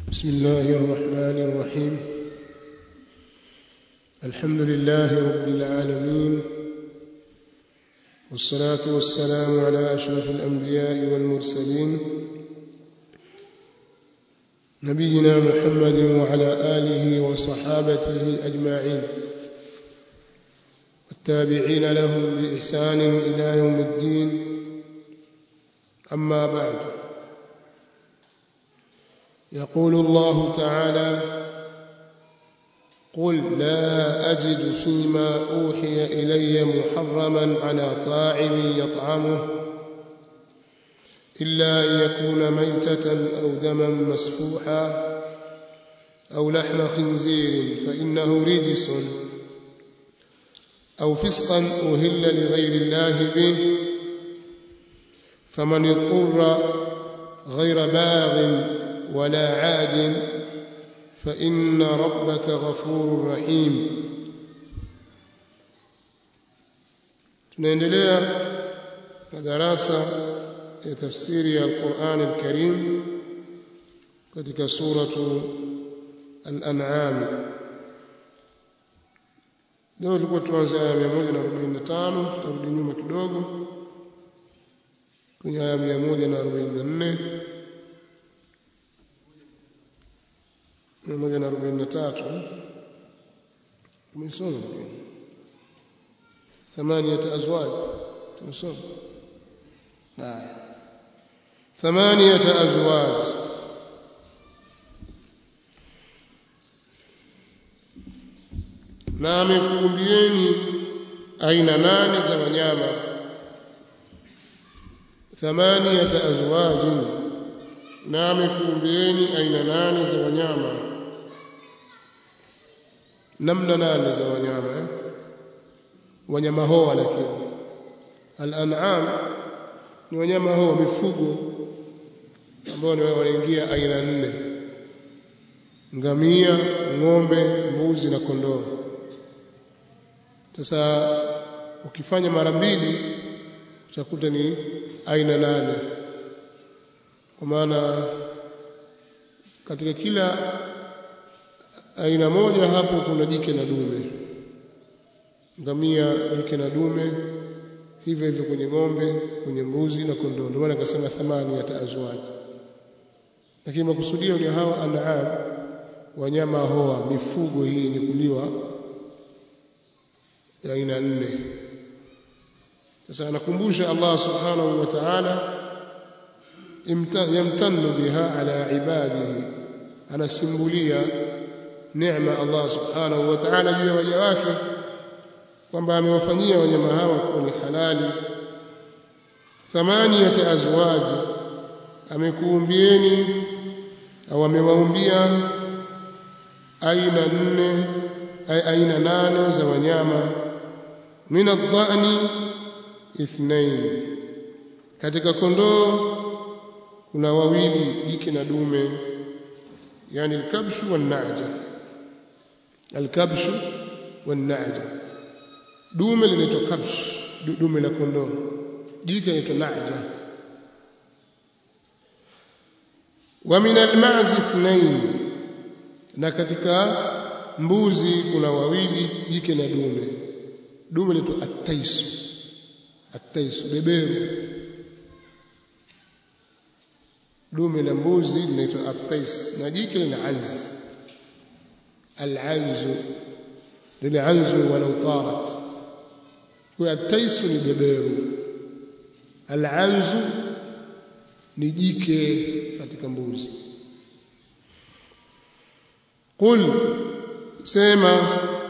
بسم الله الرحمن الرحيم. الحمد لله رب العالمين، والصلاة والسلام على أشرف الأنبياء والمرسلين نبينا محمد وعلى آله وصحابته أجمعين والتابعين لهم بإحسان إلى يوم الدين. أما بعد، يقول الله تعالى: قل لا أجد فيما أوحي إلي محرما على طاعم يطعمه إلا أن يكون ميتة أو دما مسفوحا أو لحم خنزير فإنه رجس أو فسقا أهل لغير الله به، فمن اضطر غير باغ ولا عاد فإن ربك غفور رحيم. tunaendelea na darasa ya tafsiri ya Al-Qur'an Al-Karim katika suratu Al-An'am. Leo tulikuwa tuanze aya 145, tutarudi nyuma kidogo kwenye aya 144 143. tumesoma ثمانية أزواج. tumesoma ثمانية أزواج. na amekuumbieni aina 8 za wanyama. ثمانية أزواج, na amekuumbieni aina 8 za wanyama. namna 8 za wanyama, wanyama hoa. Lakini al-an'am ni wanyama hoa, mifugo ambao ni wanaingia aina 4: ngamia, ng'ombe, mbuzi na kondoo. Sasa ukifanya mara 2 utakuta ni aina 8, kwa maana katika kila aina moja hapo kuna jike na dume. Ngamia jike na dume, hivyo hivyo kwenye ng'ombe, kwenye mbuzi na kondoo. Ndio maana akasema 8 azwaj. Lakini makusudio ni hawa an'am, wanyama hoa, mifugo hii yenye kuliwa ya aina 4. Sasa anakumbusha Allah subhanahu wa ta'ala yamtannu biha ala ibadihi, anasimbulia neema Allah subhanahu wa ta'ala juu ya waja wake kwamba amewafanyia wanyama hawa kuwa ni halali. 8 azwaj, amekuumbieni au amewaumbia aina 8 za wanyama. min adh-dha'ni 2, katika kondoo kuna 2 jike na dume, yani al-kabshu wan-na'ja. Al-kabshu wan-na'ja, dume linaitwa kabsh, dume la kondoo, jike linaitwa na'ja. wa min al-ma'z 2, na katika mbuzi kuna 2 jike na dume. Dume linaitwa at-taisu, at-taisu beberu. dume la mbuzi linaitwa at-tais, na jike lina anz. al-anzu lina anzu walau tarat. kwa at-taisu ni beberu, al-anzu ni jike katika mbuzi. Qul, sema,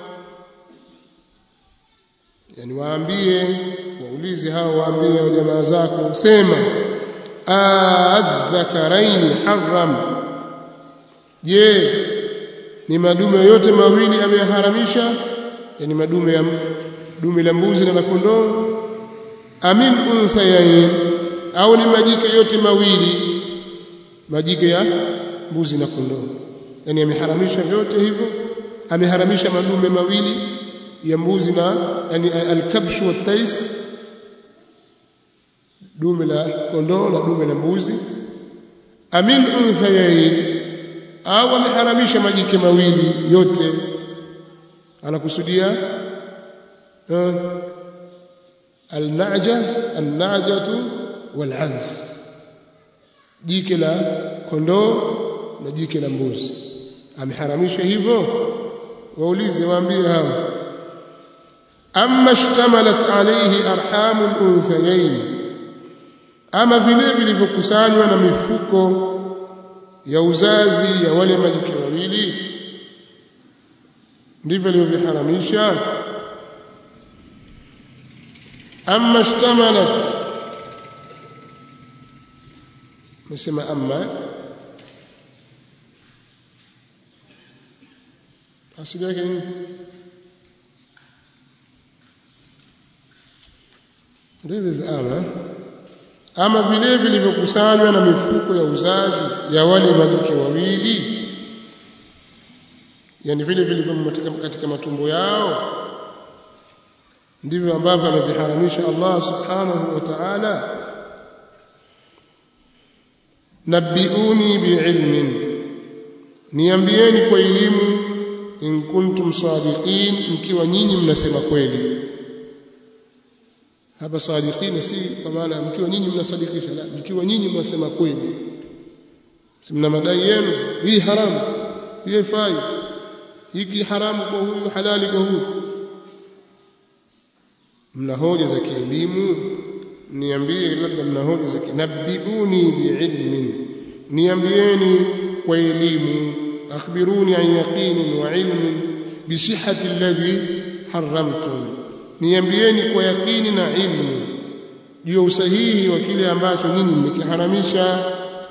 yani waambie, waulize hao, waambie jamaa zako, sema adh-dhakarain harram, je, ni madume yote mawili ameharamisha? Yani madume ya dume la mbuzi na la kondoo. Amin unthayain, au ni majike yote mawili, majike ya mbuzi na kondoo. Yani ameharamisha vyote hivyo, ameharamisha madume mawili ya mbuzi na, yani al-kabsh wa tais, dume la kondoo na dume la mbuzi. Amin unthayain, au ameharamisha majike mawili yote, anakusudia an-najatu wal-'anz, jike la kondoo na jike la mbuzi, ameharamisha hivyo. Waulize, waambie hao. Amma ishtamalat alayhi arhamul unthayayn, ama vile vilivyokusanywa na mifuko ya uzazi ya wale majike wawili ndivyo alivyoharamisha. Amma ishtamalat, nasema amma asili yake nini? Ndivyo ama vile vilivyokusanywa na mifuko ya uzazi ya wale majike wawili, yani vile vilivyo katika matumbo yao, ndivyo ambavyo ameviharamisha Allah subhanahu wa ta'ala. Nabbiuni bi'ilmin, niambieni kwa elimu, in kuntum sadiqin, mkiwa nyinyi mnasema kweli. Hapa sadiqin si kwa maana mkiwa nyinyi mnasadikisha, la, mkiwa nyinyi mnasema kweli. Si mna madai yenu, hii haramu, hii haifai, hiki haramu kwa huyu, halali kwa huyu. Mna hoja za kielimu, niambie labda mna hoja za nabbiuni bi'ilmin, niambieni kwa elimu, akhbiruni an yaqinin wa ilmin bi sihhati alladhi haramtum, niambieni kwa yakini na ilmu juu ya usahihi wa kile ambacho nyinyi mmekiharamisha.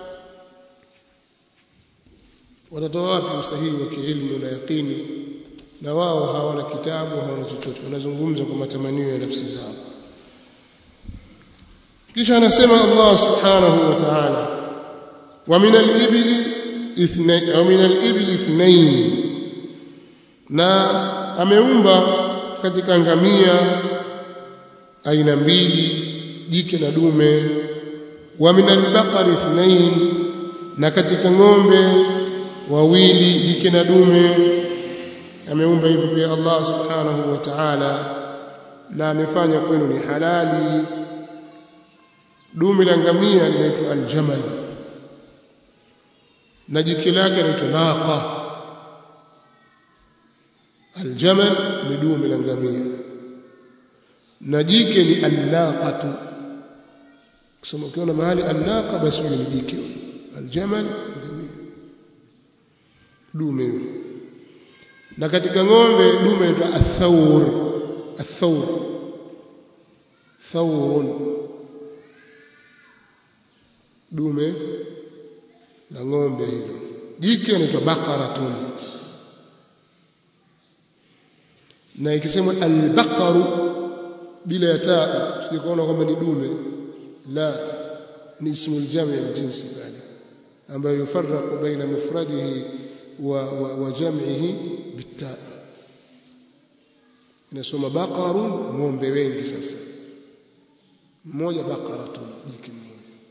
Watatoa wapi usahihi wa kiilmu na yakini, na wao hawana kitabu, hawana chochote, wanazungumza kwa matamanio ya nafsi zao. Kisha anasema Allah subhanahu wa ta'ala, wa min al-ibli ithnayn, na ameumba katika ngamia aina mbili, jike na dume. Wa min al-baqari ithnayn, na katika ng'ombe wawili, jike na dume. Ameumba hivyo pia Allah subhanahu wa ta'ala, na amefanya kwenu ni halali. Dume la ngamia linaitwa al-jamal, na jike lake linaitwa naqa. Al-jamal ni dume la ngamia, na jike ni an-naqatu. Kusema ukiona mahali an-naqa, basi ni jike. Al-jamal ngamia, dume. Na katika ng'ombe dume linaitwa athawr. Athawr, thawrun, dume la ng'ombe hilo. Jike linaitwa baqaratun. Na ikisema al-baqaru bila ya taa, sikuona kwamba ni dume, la, ni ismu al-jami' al-jinsi bali, ambayo yufarraqu baina mufradihi wa jam'ihi bitaa. Inasoma baqarun, ng'ombe wengi. Sasa mmoja baqaratun, jike mmoja.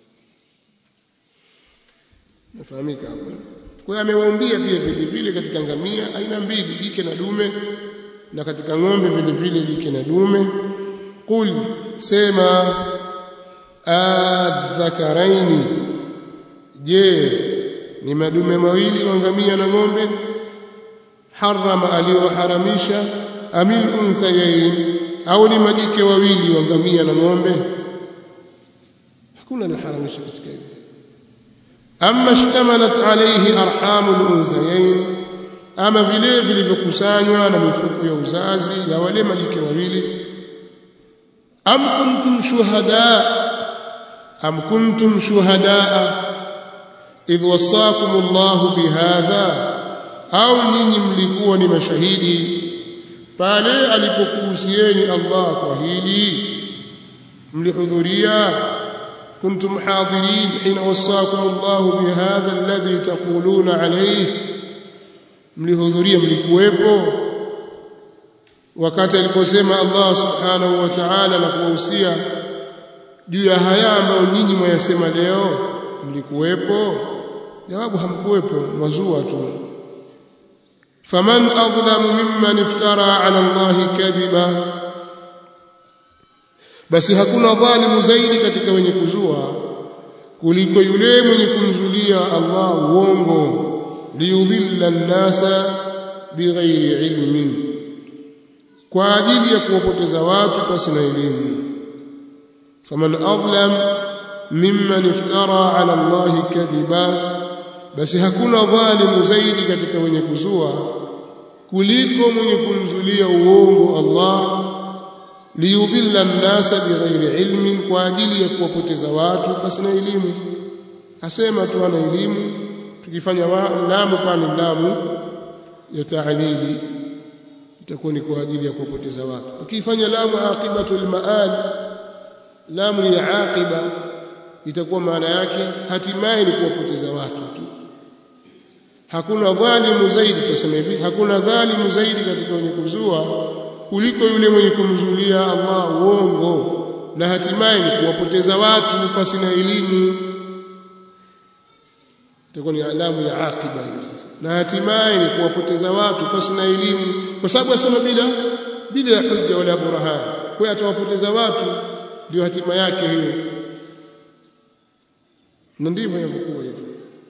Nafahamika hapo. Kwa hiyo amewaumbia pia vile vile katika ngamia aina mbili, jike na dume, na katika ng'ombe vile vile jike na dume. Qul, sema, adh-dhakaraini, je, ni madume mawili wa ngamia na ng'ombe? Harama, aliyoharamisha, amil unthayayn, au ni majike wawili wa ngamia na ng'ombe? Hakuna aliyoharamisha katika hilo. Amma ishtamalat alayhi arhamul unthayayn, ama vile vilivyokusanywa na mifuko ya uzazi ya wale majike wawili. Am kuntum shuhadaa idh wasakum Allah bihadha, au nyinyi mlikuwa ni mashahidi pale alipokuhusieni Allah kwa hili, mlihudhuria. Kuntum hadirin hina wasakum Allah bihadha alladhi taquluna alayhi, mlihudhuria, mlikuwepo wakati aliposema Allah subhanahu wa ta'ala na kuwahusia juu ya haya ambayo nyinyi mwayasema leo, mlikuwepo. jawabu hamkuwepo, mwazua tu. faman adlamu mimman iftara ala Allahi kadhiba, basi hakuna dhalimu zaidi katika wenye kuzua kuliko yule mwenye kumzulia Allah uongo, liyudhilla an-nasa bighairi ilmin, kwa ajili ya kuwapoteza watu pasi na elimu. faman adlam mimman iftara ala Allahi kadhiba, basi hakuna dhalimu zaidi katika wenye kuzua kuliko mwenye kumzulia uongo Allah, liyudhilla an-nasa bighairi ilmin, kwa ajili ya kuwapoteza watu pasi na elimu. Asema tu ana elimu, tukifanya lamu pale lamu ya ta'lili itakuwa ni kwa ajili ya kuwapoteza watu. Ukifanya lamu aqibatul maal, lamu ya aqiba, itakuwa maana yake hatimaye ni kuwapoteza watu tu. Hakuna dhalimu zaidi, tuseme hivi, hakuna dhalimu zaidi katika wenye kuzua kuliko yule mwenye kumzulia Allah uongo na hatimaye ni kuwapoteza watu pasi na elimu. Itakuwa ni alamu ya aqiba hiyo sasa, na hatimaye ni kuwapoteza watu pasi na elimu, kwa sababu asema bila hujja wala burhan, kwa atawapoteza watu, ndio hatima yake hiyo. Na ndivyo inavyokuwa hivyo.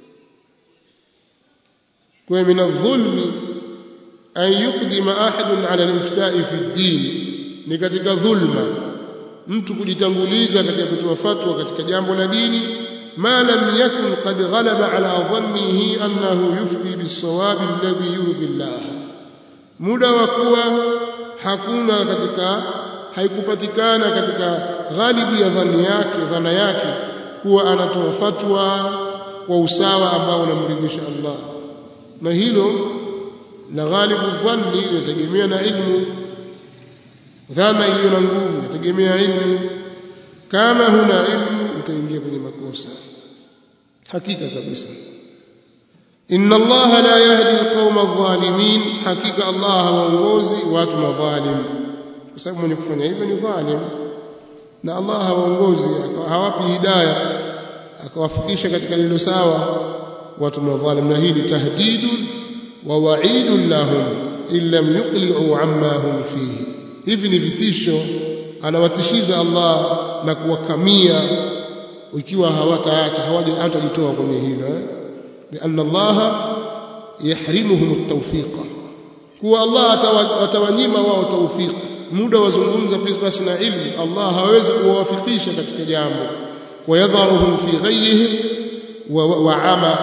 kwa min adh-dhulmi an yuqdima ahadun ala al-ifta'i fi ad-din, ni katika dhulma mtu kujitanguliza katika kutoa fatwa katika jambo la dini, ma lam yakun qad ghalaba ala dhannihi annahu yufti bis-sawab alladhi yurdi Allah, muda wa kuwa hakuna katika haikupatikana katika ghalibi ya dhana yake kuwa anatoa fatwa kwa usawa ambao unamridhisha Allah. Na hilo la ghalibu dhanni linategemea na ilmu, dhana iliyo na nguvu inategemea ilmu. Kama huna ilmu utaingia kwenye makosa hakika kabisa. inna Allaha la yahdi alqawma adh-dhalimin, hakika Allah hawaongozi watu madhalim, kwa sababu mwenye kufanya hivyo ni dhalim, na Allah hawaongozi, hawapi hidayah akawafikisha katika lilo sawa watu madhalim. Na hii ni tahdidun wa wa'idun lahum in lam yuqli'u amma hum fihi, hivi ni vitisho anawatishiza Allah na kuwakamia ikiwa hawataacha, hawatajitoa kwenye hilo. لأن الله يحرمهم التوفيق, kuwa Allah atawanyima wao tawfik, muda wazungumza basi na ilmu Allah hawezi kuwafikisha katika jambo. ويذرهم في غيهم وعمى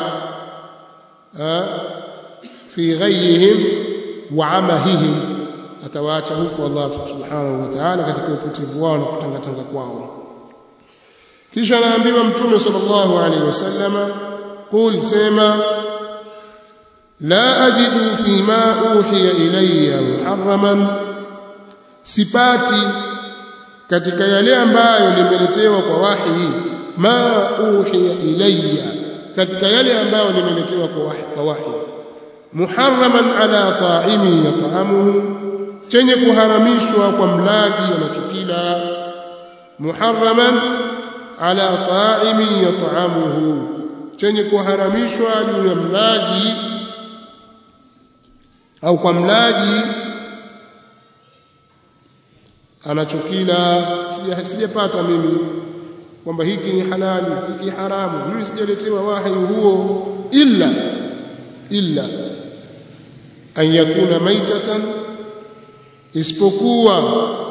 في غيهم وعمههم, atawaacha huko Allah subhanahu wa ta'ala katika upotevu wao na kutangatanga kwao. Kisha anaambiwa Mtume sallallahu alaihi wasallama, qul sema, la ajidu fima uhiya ilayya muharraman, sipati katika yale ambayo nimeletewa kwa wahi, ma uhiya ilayya, katika yale ambayo nimeletewa kwa wahi, muharraman ala ta'imi yat'amuhu, chenye kuharamishwa kwa mlaji anachokila, muharraman ala ta'imi yat'amuhu, chenye kuharamishwa juu ya mlaji au kwa mlaji anachokila. Sijapata mimi kwamba hiki ni halali hiki haramu, mimi sijaletewa wahi huo, illa an yakuna maitatan, isipokuwa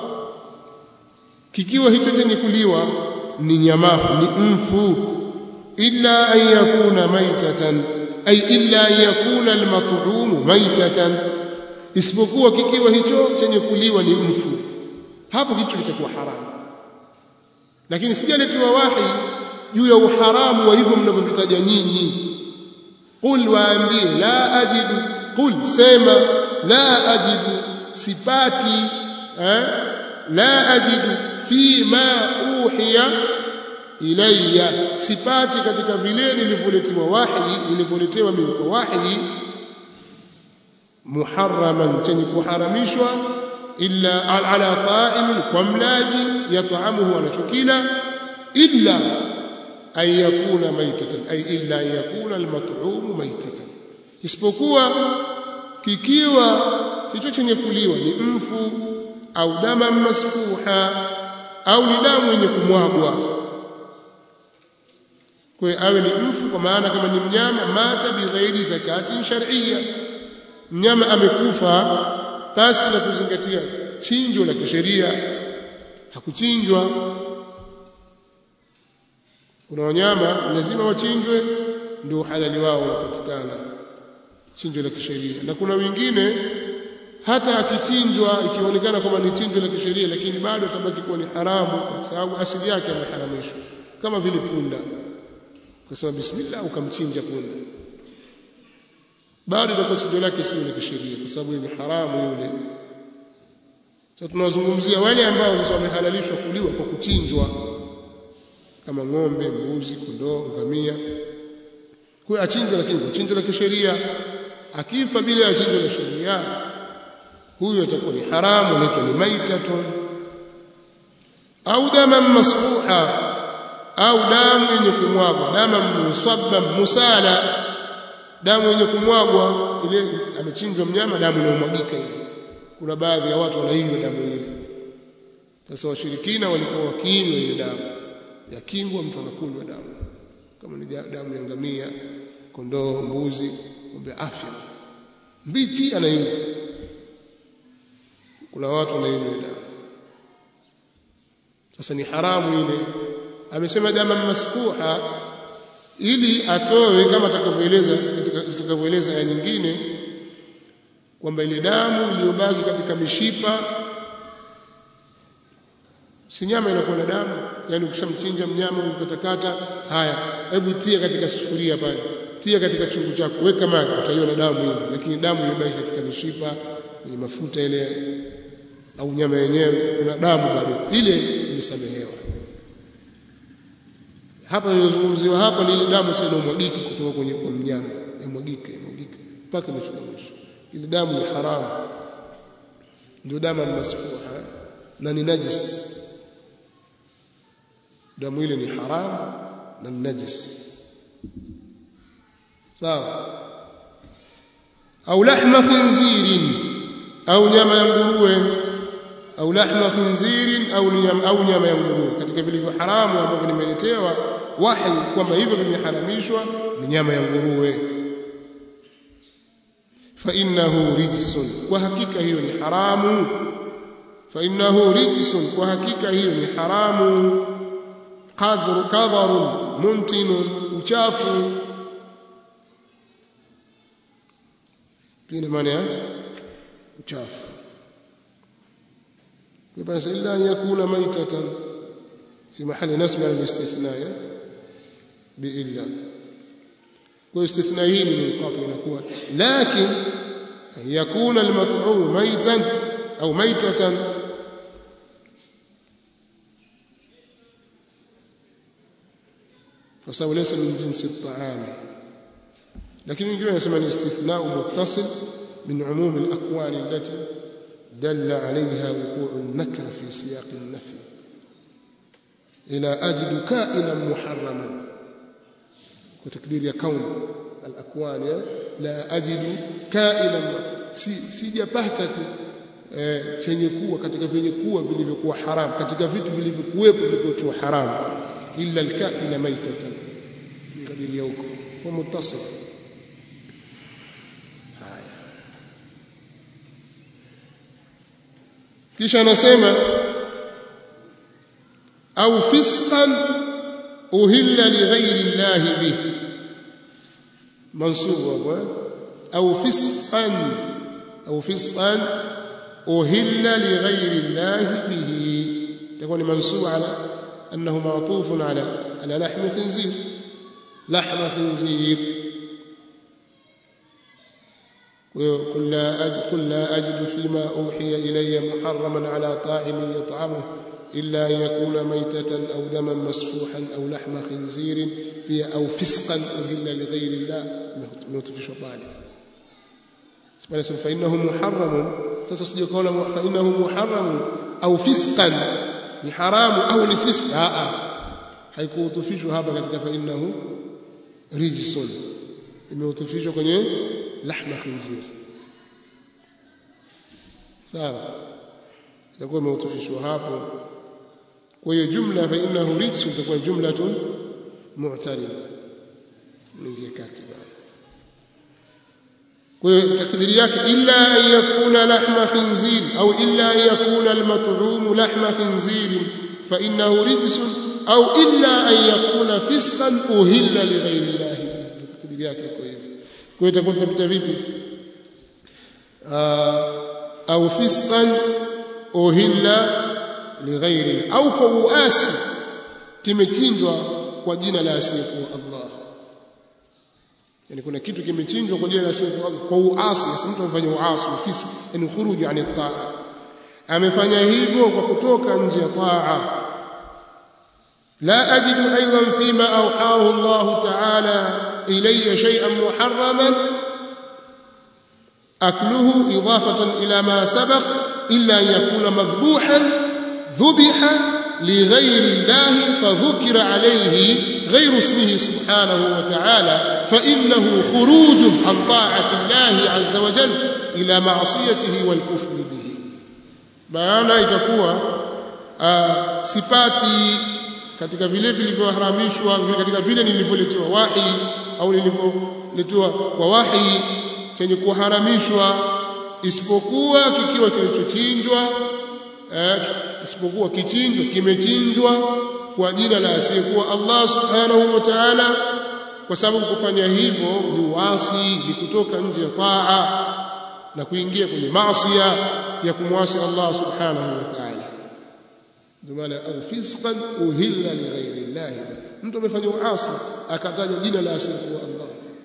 kikiwa hicho chenye kuliwa ni nyamafu, ni mfu. illa an yakuna maitatan, ay illa an yakuna almat'um maitatan, isipokuwa kikiwa hicho chenye kuliwa ni mfu, hapo hicho kitakuwa haramu. Lakini sijaletewa wahi juu ya uharamu wa hivyo mnavyovitaja nyinyi. Qul waambie, la ajidu, qul sema, la ajidu, sipati, la ajidu fi ma uhiya ilayya, sipati katika vile nilivyoletewa wahi, nilivyoletewa mimi kwa wahi, muharraman, chenye kuharamishwa, illa ala ta'imin, kwa mlaji, yat'amuhu, anachokila, illa an yakuna maitatan ay illa an yakuna almat'um maitatan, isipokuwa kikiwa hicho chenye kuliwa ni mfu au dama masfuha au ni damu yenye kumwagwa. Kwa hiyo awe ni mfu, kwa maana kama ni mnyama mata bighairi zakatin shar'iyya, mnyama amekufa pasi na kuzingatia chinjo la kisheria, hakuchinjwa. Kuna wanyama lazima wachinjwe ndio halali wao unapatikana, chinjo la kisheria, na kuna wengine hata akichinjwa ikionekana kama ni chinjo la kisheria lakini bado tabaki kuwa ni haramu kwa sababu asili yake imeharamishwa, kama vile punda. Ukasema bismillah ukamchinja punda, bado itakuwa chinjo lake sio la kisheria kwa sababu ni haramu yule. Sasa tunazungumzia wale ambao sasa wamehalalishwa kuliwa kwa kuchinjwa, kama ng'ombe, mbuzi, kondoo, ngamia. Kwa achinjwa lakini kwa chinjo la kisheria. Akifa bila ya chinjo la sheria, huyo atakuwa ni haramu, anaitwa ni maitatun. Au daman masfuha, au damu yenye kumwagwa, damu musabba musala, damu yenye kumwagwa, ile amechinjwa mnyama damu inamwagika ile. Kuna baadhi ya watu wanainywa damu ile. Sasa washirikina walikuwa wakinywa ile damu, yakingwa mtu anakunywa damu, kama ni damu ya ngamia, kondoo, mbuzi, ng'ombe afya mbichi anainywa. Kuna watu wanainywa damu. Sasa ni haramu ile. Amesema damu masfuha ili atoe kama atakavyoeleza ya nyingine kwamba ile damu iliyobaki katika mishipa si nyama inakuwa na damu. Yani ukishamchinja mnyama ukatakata, haya hebu tia katika sufuria pale, tia katika chungu chako, weka maji, utaiona damu hiyo, lakini damu iliyobaki katika mishipa ni mafuta ile au nyama yenyewe kuna damu bado, ile imesamehewa. Hapa ninazungumziwa hapa ni ile damu sasa inamwagika kutoka kwenye mnyama, imwagika mpaka mwisho. Ile damu ni haramu, ndio damu masfuha na ni najis. Damu ile ni haramu na najis, sawa. Au lahma khinzirin, au nyama ya nguruwe, au lahma khinzirin, au nyama ya nguruwe. Katika vilivyo haramu ambavyo nimeletewa wahi kwamba hivyo vimeharamishwa ni nyama ya nguruwe. Fa innahu rijsun, kwa hakika hiyo ni haramu. Fa innahu rijsun, kwa hakika hiyo ni haramu. Qadharun muntinun, uchafu. Pia maana ya uchafu. Basi illa yakuna maitatan fi mahali nasb al-istithna bi illa. Kwa istithna hii ni munqati inakuwa, lakin yakuna al-mat'um maitan au maitatan فسوى ليس من جنس الطعام. لكن يجب أن يسمى الاستثناء متصل من عموم الأكوان التي دل عليها وقوع النكرة في سياق النفي. إلى أجد كائنا محرما، وتكبير يكون الأكوان لا أجد كائنا sijapata chenye kuwa katika vyenye kuwa vilivyokuwa haram, katika vitu vilivyokuwepo vilivyokuwa haram, illa alkaina maitatan, kadiri ya huko kwa muttasil. Haya, kisha anasema au fisqan uhilla li ghairi llahi bih, mansub wa au fisqan uhilla li ghairi llahi bihi, يكون منصوب على أنه معطوف على لحم خنزير. وقل لا أجد فيما أوحي إلي محرما على طاعم يطعمه إلا أن يكون ميتة أو دما مسفوحا أو لحم خنزير أو فسقا أهل لغير الله نطفي شطانه. فإنه محرم، تصدق قوله فإنه محرم أو فسقا، ni haramu au ni fisk. haikuutufishwa hapa katika fa innahu rijsun, imeutufishwa kwenye lahma khinzir. sawa, itakuwa imeutufishwa hapo. Kwa hiyo jumla fa innahu rijsun itakuwa jumlatun mu'tarida, ningie kati bana. Kwa hiyo takdiri yake illa an yakuna lahma khinzir au illa an yakuna al-mat'um lahma khinzir fa innahu rijsun au illa an yakuna fisqan uhilla li ghayri Allah. Takdiri yake iko hivi. Kwa hiyo itakuwa tunapita vipi? Au fisqan uhilla li ghayri, au kwa uasi kimechinjwa kwa jina la asiyekuwa Allah. Yani kuna kitu kimechinjwa kwa jina la asiyekuwa Allah kwa uasi, mtu amefanya uasi fisq, yani khuruj yani taa, amefanya hivyo kwa kutoka nje ya taa. لا أجد أيضا فيما أوحاه الله تعالى إلي شيئا محرما أكله إضافة إلى ما سبق إلا أن يكون مذبوحا ذبح لغير الله فذكر عليه غير اسمه سبحانه وتعالى فإنه خروج عن طاعة الله عز وجل إلى معصيته والكفر به. maana itakuwa sipati katika vile vilivyoharamishwa, katika vile nilivyoletewa wahi au nilivyoletewa kwa wahi chenye kuharamishwa, isipokuwa kikiwa kilichochinjwa, isipokuwa kichinjwa kimechinjwa kwa jina la asiyekuwa Allah subhanahu wa ta'ala, kwa sababu kufanya hivyo ni uasi, ni kutoka nje ya taa na kuingia kwenye maasi ya kumwasi Allah subhanahu wa ta'ala. Maana au fisqan uhilla li ghayri Allah, mtu amefanya uasi akataja jina la asiyekuwa Allah.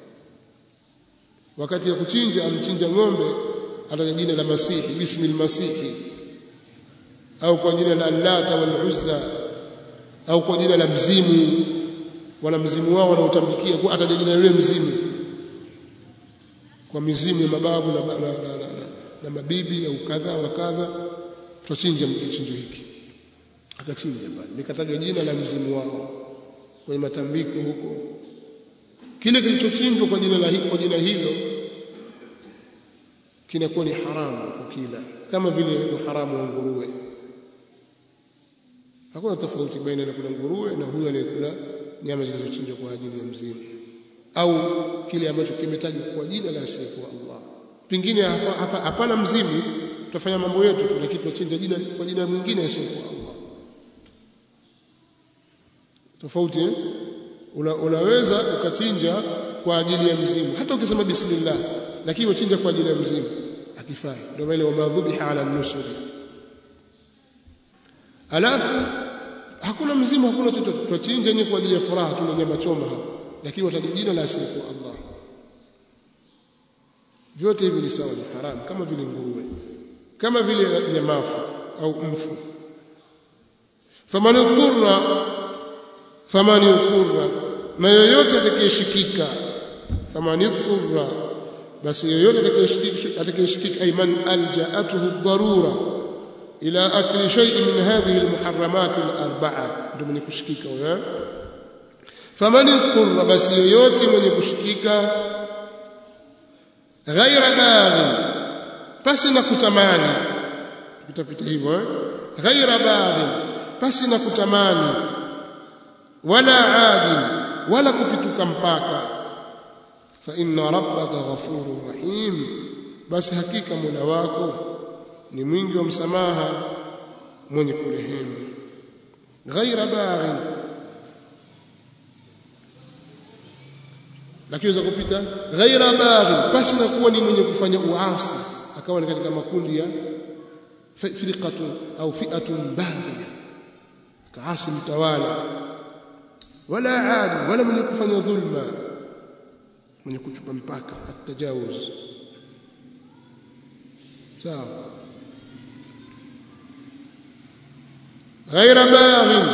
Wakati ya kuchinja amchinja ng'ombe ataja jina la Masihi, bismil Masihi, au kwa jina la Allata wal Uzza, au kwa jina la mzimu, wana mzimu wao wanaotambikia kwa ataja jina la mzimu, kwa mizimu ya mababu na mabibi au kadha wa kadha, tuchinja mkichinjo hiki, akachinja bali nikatajwa jina la mzimu wao kwenye matambiko huko. Kile kilichochinjwa kwa jina hilo kinakuwa ni haramu kukila, kama vile uharamu wa nguruwe. Hakuna tofauti baina ya kula nguruwe na huyo anayekula nyama zilizochinjwa kwa ajili ya mzimu, au kile ambacho kimetajwa kwa jina la asiyekuwa Allah. Pengine hapana mzimu, tutafanya mambo yetu tu, lakini tuchinja jina kwa jina mwingine asiyekuwa Allah. Tofauti unaweza ukachinja kwa ajili ya mzimu hata ukisema bismillah, lakini uchinja kwa ajili ya mzimu akifai, ndio wale wamadhubiha ala nusuri. Alafu hakuna mzimu, hakuna chochote, tuchinja ni kwa ajili ya furaha tu, nyama choma hapo, lakini wataja jina la asiyekuwa Allah. Vyote hivi ni sawa, ni haramu, kama vile nguruwe, kama vile nyamafu au mfu. famani uturra, na yoyote atakayeshikika, famani uturra, basi yoyote atakayeshikika, ay man alja'atuhu ad-darura ila akli shay'in min hadhihi al-muharramat al-arba'a, ndio mwenye kushikika huyo. famani uturra, basi yoyote mwenye kushikika, ghaira baghi, pasi na kutamani, tutapita hivyo ghaira baghi, pasi na kutamani, wala adin, wala kupituka mpaka, fa inna rabbaka ghafurur rahim, basi hakika Mola wako ni mwingi wa msamaha mwenye kurehemu. Ghaira baghi, lakini za kupita ghaira baghi, basi na kuwa ni mwenye kufanya uasi, akawa ni katika makundi ya firqatu au fi'atun baghiya, kaasi mtawala, wala adi, wala mwenye kufanya dhulma, mwenye kuchupa mpaka, at-tajawuz. sawa. ghaira baghi,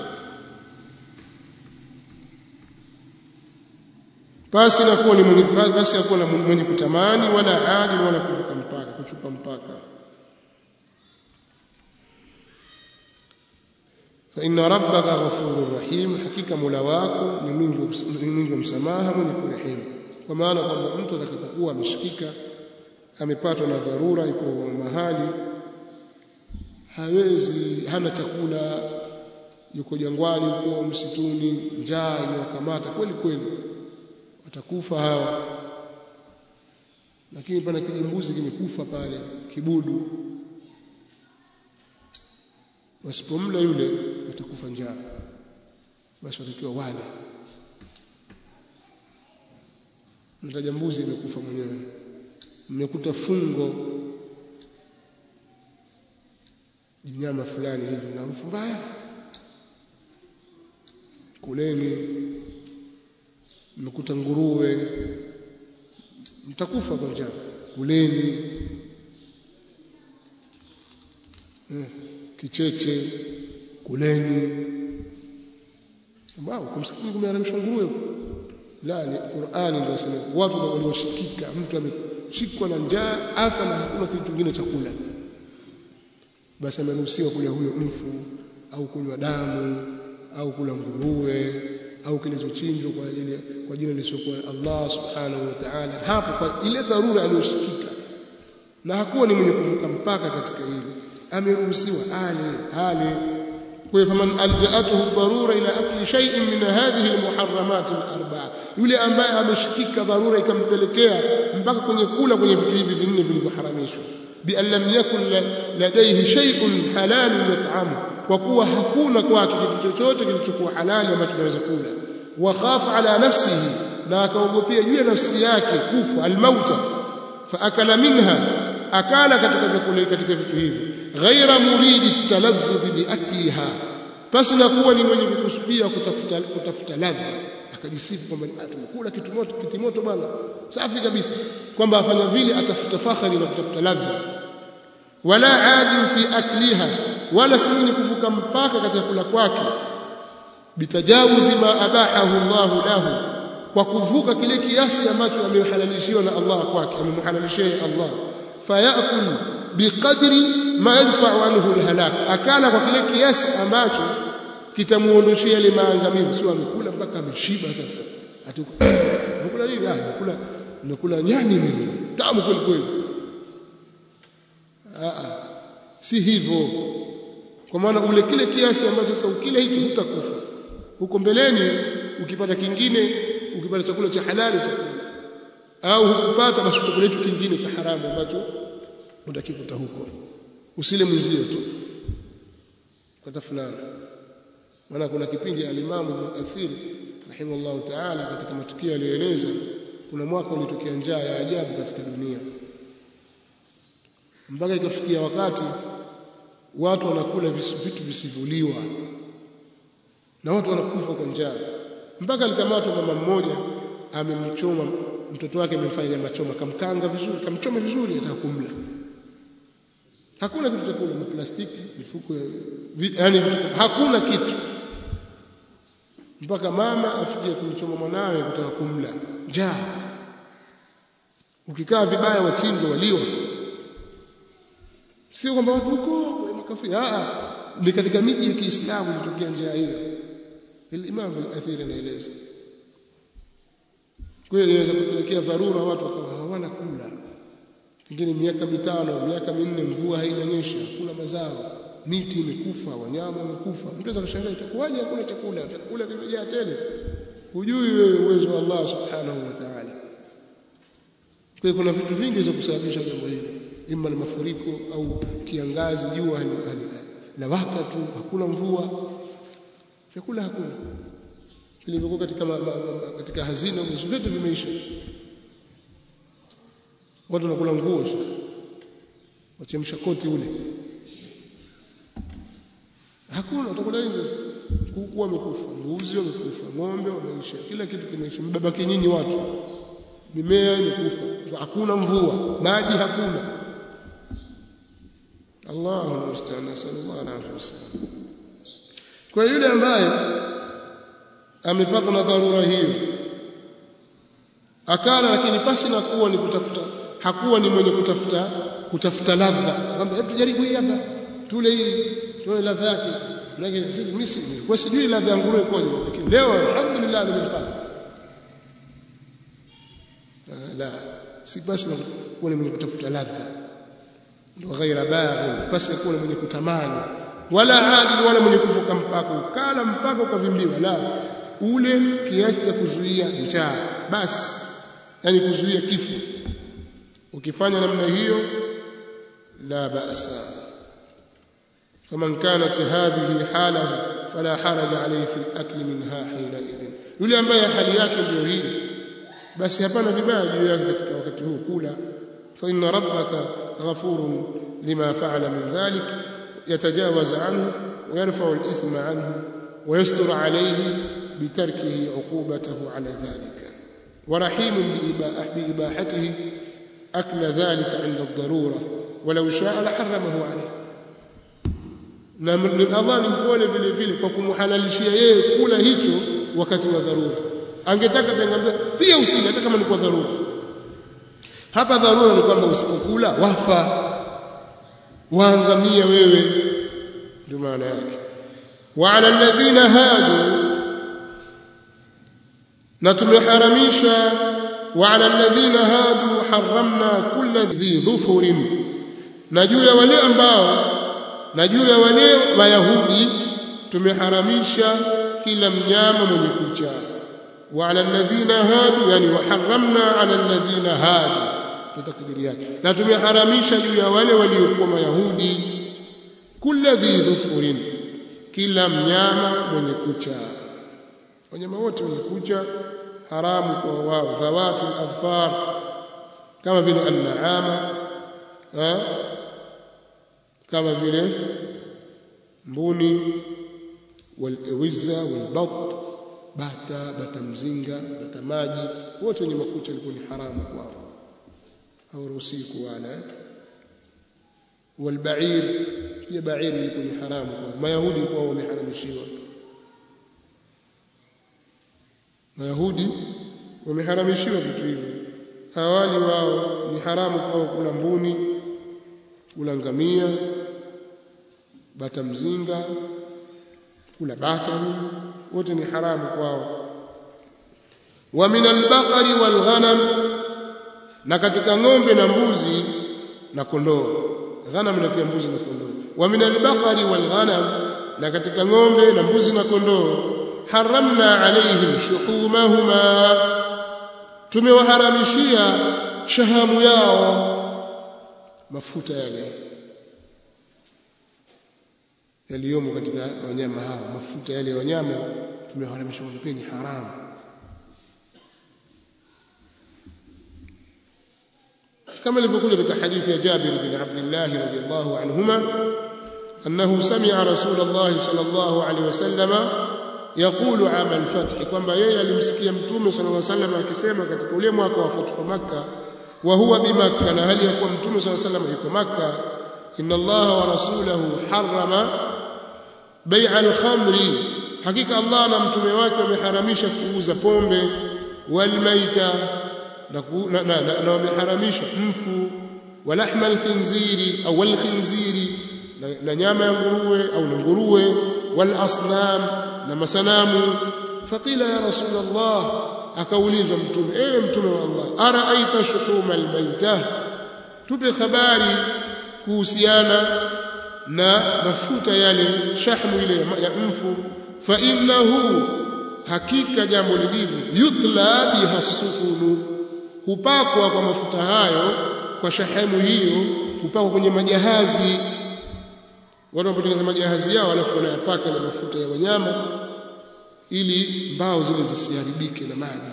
basi na kuwa ni mwenye, basi na kuwa mwenye kutamani, wala adi, wala kuvuka mpaka, kuchupa mpaka. fa inna rabbaka ghafurur rahim, hakika Mola wako ni mwingi wa msamaha mwenye kurehemu. Kwa maana kwamba mtu atakapokuwa ameshikika, amepatwa na dharura, yuko mahali hawezi, hana chakula, yuko jangwani, yuko msituni, njaa imewakamata kweli kweli, watakufa hawa, lakini pana kijimbuzi kimekufa pale, kibudu, wasipomla yule atakufa njaa, basi watakiwa wale. Mtaja mbuzi imekufa mwenyewe, mmekuta fungo nyama fulani hivi na harufu mbaya, kuleni. Mmekuta nguruwe, mtakufa kwa njaa, kuleni. Kicheche, kuleni. Mbao kumsikia kumeharamishwa nguruwe? La, ni Qur'ani ndio inasema watu walioshikika, mtu ameshikwa na njaa afa na hakuna kitu kingine cha kula, basi ameruhusiwa kula huyo mfu au kunywa damu au kula nguruwe au kilichochinjwa kwa jina lisiokuwa Allah subhanahu wa ta'ala, hapo kwa ile dharura aliyoshikika na hakuwa ni mwenye kuvuka mpaka katika hili, ameruhusiwa ale. Kwa hivyo man alja'atuhu dharura ila akli shay'in min hadhihi almuharramat alarba'a, yule ambaye ameshikika dharura ikampelekea mpaka kwenye kula kwenye vitu hivi vinne vilivyoharamishwa, bi an lam yakun ladayhi shay'un halal yat'amu, kwa kuwa hakuna kwake kitu chochote kilichokuwa halali ambacho anaweza kula, wa khafa ala nafsihi, na akaogopea juu ya nafsi yake kufa, almauta, fa akala minha, akala katika vyakula, katika vitu hivi, ghaira muridi taladhdh bi akliha, basi na kuwa ni mwenye kukusudia kutafuta ladha, akajisifu kwamba tumekula kitu moto bwana, safi kabisa, kwamba afanya vile atafuta fakhari na kutafuta ladha. Wala adi fi akliha, wala si mwenye kuvuka mpaka katika kula kwake, bitajawuzi ma abahahu Allah lahu, kwa kuvuka kile kiasi ambacho amehalalishiwa na Allah kwake, amemhalalishia Allah. Fayakul biqadri ma yadfa'u anhu alhalak, akala kwa kile kiasi ambacho kitamuondoshia ile maangamivu, sio amekula mpaka ameshiba. Sasa atakula nini? Nakula nyani mimi tamu kweli kweli. Si hivyo, kwa maana ule kile kiasi ambacho sasa ukile hicho hutakufa huko mbeleni. Ukipata kingine, ukipata chakula cha halali utakula, au hukupata basi chakula hicho kingine cha haramu ambacho utakikuta huko, usile mwenzio tu katafunana. Maana kuna kipindi al-Imam Ibn Kathir rahimahullah ta'ala katika matukio aliyoeleza, kuna mwaka ulitokea njaa ya ajabu katika dunia, mpaka ikafikia wakati watu wanakula vitu visivuliwa na watu wanakufa kwa njaa, mpaka alikamatwa mama mmoja amemchoma mtoto wake, amemfanya nyama choma, kamkanga vizuri, kamchoma vizuri, atakumla. Hakuna kitu cha kula, ni plastiki, mifuko, yani hakuna kitu, mpaka mama afikie kumchoma mwanawe kutaka kumla, njaa. Ukikaa vibaya wachinjwa, waliwa. Sio kwamba watu huko makafiri, ni katika miji ya Kiislamu ilitokea njaa hiyo. Al-Imam al-Athir anaeleza. Kwa hiyo inaweza kupelekea dharura watu wakawa hawana kula, pengine miaka 5, miaka 4 mvua haijanyesha, hakuna mazao, miti imekufa, wanyama wamekufa. Mtu anaweza kushangaa itakuwaje hakuna chakula, vyakula vimejaa tele. Hujui wewe uwezo wa Allah subhanahu wa ta'ala. Kwa hiyo kuna vitu vingi vya kusababisha jambo hili, ima mafuriko au kiangazi, jua la waka tu, hakuna mvua, vyakula hakuna. Vilivyokuwa katika hazina vyote vimeisha. Watu wanakula nguo sasa, wachemsha koti ule, hakuna. Utakula nini sasa? Kuku wamekufa, mbuzi wamekufa, ng'ombe wameisha, kila kitu kimeisha. Mbabaki nyinyi watu, mimea imekufa, hakuna mvua, maji hakuna. Allahu musta'an, sallallahu alaihi wasallam. Kwa yule ambaye amepatwa na dharura hiyo akala, lakini pasi na kuwa ni kutafuta, hakuwa ni mwenye kutafuta ladha, kwamba hebu tujaribu hii hapa, tule hii, tuone ladha yake, lakini sisi mimi kwa sijui ladha ya nguruwe ikoje, lakini leo alhamdulillah nimepata. La si basi kuwa mwenye kutafuta ladha, ndio ghaira baghi, basi kuwa mwenye kutamani, wala adil, wala mwenye kuvuka mpaka, ukala mpaka ukavimbiwa, la, ule kiasi cha kuzuia njaa basi, yani kuzuia kifo. Ukifanya namna hiyo la ba'sa. faman kanat hadhihi halahu fala haraja alayhi fi al-akl minha hina idhin, yule ambaye hali yake ndio hii, basi hapana vibaya juu yake katika wakati huu kula. fa inna rabbaka ghafurun lima fa'ala min dhalik yatajawaz anhu wa yarfa'u al-ithma anhu wa yasturu alayhi bitarkihi 'uqubatahu 'ala dhalika wa rahimun bi ibahatihi akla dhalika 'inda ad-darura walau sha'a la haramahu alayhi. Na Allah ni mpole vile vile kwa kumhalalishia yeye kula hicho wakati wa dharura. Angetaka pengambe pia usile hata kama ni kwa dharura. Hapa dharura ni kwamba usipokula wafa, waangamia wewe, ndio maana yake. Wa 'ala alladhina hadu, na tumeharamisha, wa 'ala alladhina hadu harramna kulla dhi dhufurin, na juu ya wale ambao, na juu ya wale Wayahudi tumeharamisha kila mnyama mwenye kucha. Wa 'ala alladhina hadu, yani waharramna 'ala alladhina hadu, tutakdiri yake, na tumeharamisha juu ya wale waliokuwa Mayahudi kulla dhi dhufurin, kila mnyama mwenye kucha. Wanyama wote wenye kucha haramu kwa wao, dhawati al-adfar, kama vile an-na'ama, kama vile mbuni, wal-wizza wal-bat, bata mzinga, bata maji, wote wenye makucha walikuwa ni haramu kwao, hawaruhusiwi kuwala. Wal-ba'ir, pia ba'ir ilikuwa ni haramu kwao. Mayahudi kwao wameharamishiwa, Mayahudi wameharamishiwa vitu hivyo. Hawali wao ni haramu kwao kula mbuni, kula ngamia, bata mzinga, kula bata, wote ni haramu kwao. Wa min al-baqari wal ghanam, na katika ng'ombe na mbuzi na kondoo. Ghanam ni mbuzi na kondoo. Wa min al-baqari wal ghanam, na katika ng'ombe na mbuzi na kondoo haramna alayhim shuhumahuma, tumewaharamishia shahamu yao, mafuta yale yaliyomo katika wanyama hao, mafuta yale ya wanyama tumewaharamisha, pia ni haramu. كما ilivyokuja katika hadithi ya Jabir bin Abdullah radhiyallahu anhuma annahu sami'a Rasulullah sallallahu alayhi wasallam yaqulu 'ama al-fath, kwamba yeye alimsikia Mtume sallallahu alayhi wasallam akisema katika ule mwaka wa fathu Makkah, wa huwa bi Makkah, na hali ya kuwa Mtume sallallahu alayhi wasallam yuko Makkah, inna Allah wa rasulahu harrama bai'a al-khamri, hakika Allah na mtume wake wameharamisha kuuza pombe, wal maita, na wameharamisha mfu, walahma al-khinziri au al-khinziri, na nyama ya nguruwe au nguruwe, wal asnam, na masanamu. Faqila ya Rasulullah, akaulizwa mtume, ewe mtume wa Allah, araaita shuhuma al-maita, tupe habari kuhusiana na mafuta yale, shahmu ile ya mfu. Fa innahu, hakika jambo lilivyo, yutla biha sufunu, hupakwa kwa mafuta hayo, kwa shahamu hiyo hupakwa kwenye majahazi. Watu wanapotengeneza majahazi yao alafu wanayapaka na mafuta ya wanyama ili mbao zile zisiharibike na maji.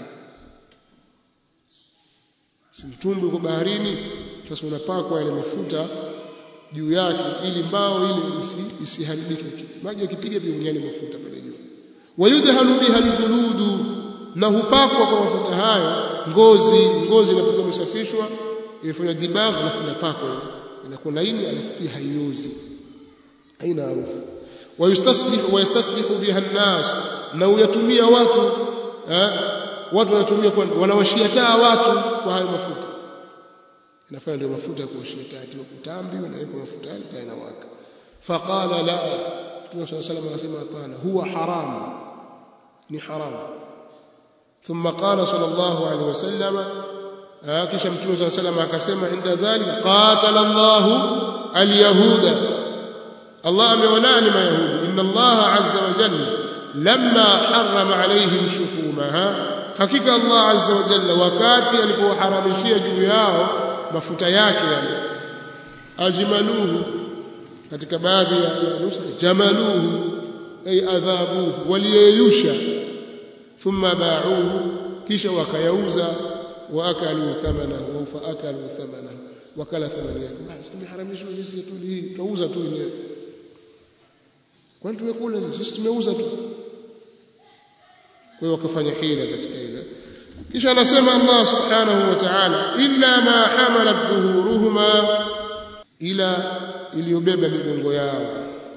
Si mtumbwi kwa baharini, sasa unapakwa yale mafuta juu yake ili mbao ile isiharibike, maji yakipiga pia unyane mafuta pale juu. Wayudhanu biha al-juludu, na hupakwa kwa mafuta hayo ngozi inapokuwa imesafishwa, imefanywa dibagh, alafu inapakwa, inakuwa laini, alafu pia haiozi, haina harufu. Wayastasbihu biha an-nas, na uyatumia watu wanatumia, wanawashia taa watu kwa hayo mafuta. Inafanya ndio mafuta ya kuwashia taa, kutambi, unaweka mafuta yale taa inawaka. Faqala la, Mtume صلى الله عليه وسلم akasema hapana, huwa haram, ni haram. Thumma qala sallallahu alaihi wasallam, kisha Mtume صلى الله عليه وسلم akasema inda dhalika qatala Allahu al-yahuda, Allah amewalani mayahudi, inna Allah azza wa jalla lamma harrama alayhim shuhumaha, hakika Allah azza wa jalla wakati alipoharamishia juu yao mafuta yake, yani ajmaluhu, katika baadhi ya nuskha jamaluhu ay adhabuhu, waliyusha, thumma ba'uhu, kisha wakayauza, wa akalu thamanahu fa akalu thamanahu, wakala thamani yake. Basi tumeharamishwa sisi tu hii, tuuza tu ile, kwani tumekula sisi, tumeuza tu. Kwa hiyo wakafanya hila katika ile. Kisha anasema Allah subhanahu wa ta'ala, illa ma hamalat dhuhuruhuma, ila iliyobeba migongo yao,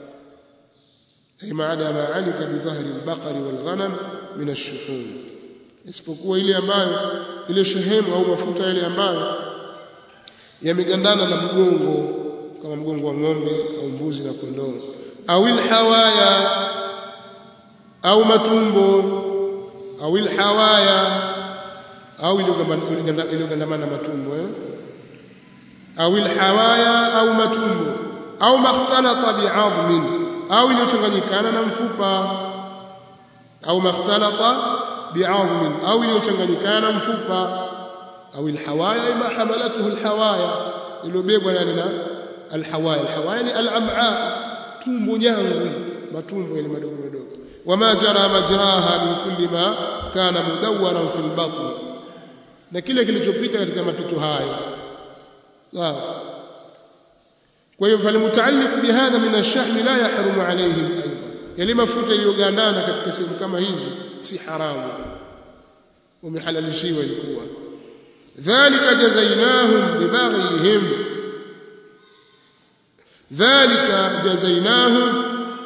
ay maada ma alika bi dhahri al-baqari wal ghanam min ash-shuhum, isipokuwa ile ambayo ile shehemu au mafuta yale ambayo yamegandana na mgongo, kama mgongo wa ng'ombe au mbuzi na kondoo, au al-hawaya, au matumbo, au al-hawaya, au iliyogandamana matumbo, au al-hawaya, au matumbo, au makhtalata bi'adhmin, au iliyochanganyikana na mfupa, au makhtalata bi'adhmin, au iliyochanganyikana na mfupa, au al-hawaya ma hamalatuhu al-hawaya, iliyobebwa na al-hawaya. Al-hawaya ni al-am'a, tumbo nyangwi, matumbo yale madogo madogo. Wama jara majraha min kulli ma kana mudawwaran fil batn, na kile kilichopita katika mapito hayo. Sawa. Kwa hiyo falimutaalliq bihadha min ash-shahm la yahrumu alayhim aidan, yale mafuta yaliyogandana katika sehemu kama hizi si haramu, wamehalalishiwa ilikuwa. Dhalika jazainahum bibaghihim, dhalika jazainahum,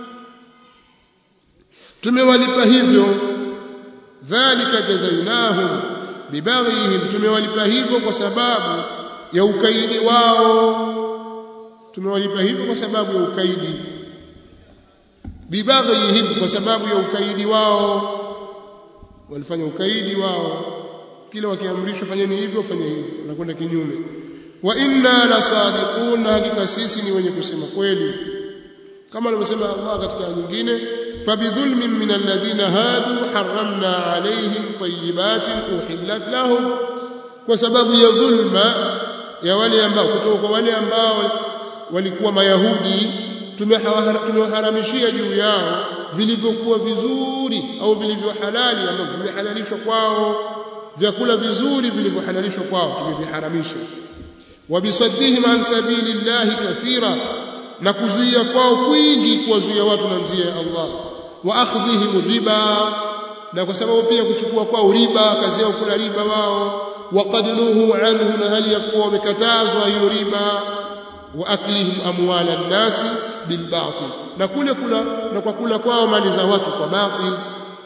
tumewalipa hivyo. Dhalika jazainahum bibaghihim, tumewalipa hivyo kwa sababu ya ukaidi wao, tumewalipa hivyo kwa sababu ya ukaidi. Bibaghihim, kwa sababu ya ukaidi wao, walifanya ukaidi wao, kila wakiamrishwa fanyeni hivyo fanya hivyo, wanakwenda kinyume. Wa inna la sadiqun, hakika sisi ni wenye kusema kweli, kama alivyosema Allah katika nyingine, fabidhulmin min alladhina hadu harramna alayhim tayyibatin uhillat lahum, kwa sababu ya dhulma ya wale ambao, kutoka kwa wale ambao walikuwa mayahudi, tumewaharamishia juu yao vilivyokuwa vizuri au vilivyo halali ambavyo vimehalalishwa kwao, vyakula vizuri vilivyohalalishwa kwao tumeviharamisha. Wa bisaddihim an sabilillahi kathira, na kuzuia kwao kwingi kuwazuia watu na njia ya Allah. Wa akhdhihim riba, na kwa sababu pia kuchukua kwao riba, kazi yao kula riba wao. Wa qadluhu anhu, na hali ya kuwa wamekatazwa hiyo riba. Wa aklihim amwala an-nasi bil batil, na kule kula, na kwa kula kwao mali za watu kwa batil.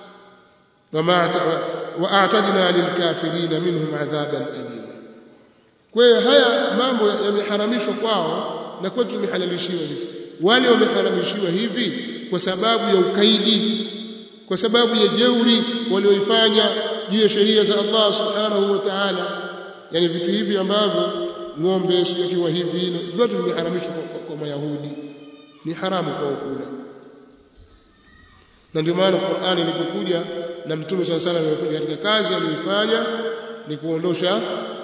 Wa a'tadna lil kafirin minhum adhaban alim. Kwa hiyo haya mambo yameharamishwa kwao na kwetu tumehalalishiwa sisi. Wale wameharamishiwa hivi kwa sababu ya ukaidi, kwa sababu ya jeuri walioifanya juu ya sheria za Allah subhanahu wa ta'ala. Yani vitu hivi ambavyo ng'ombe sikiwa hivi vyote vimeharamishwa kwa Mayahudi, ni haramu kwa kula. Na ndio maana Qur'ani ilipokuja na Mtume sallallahu alayhi wasallam alikuja katika kazi aliyoifanya ni kuondosha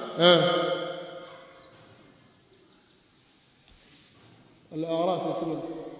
al-a'raf yasema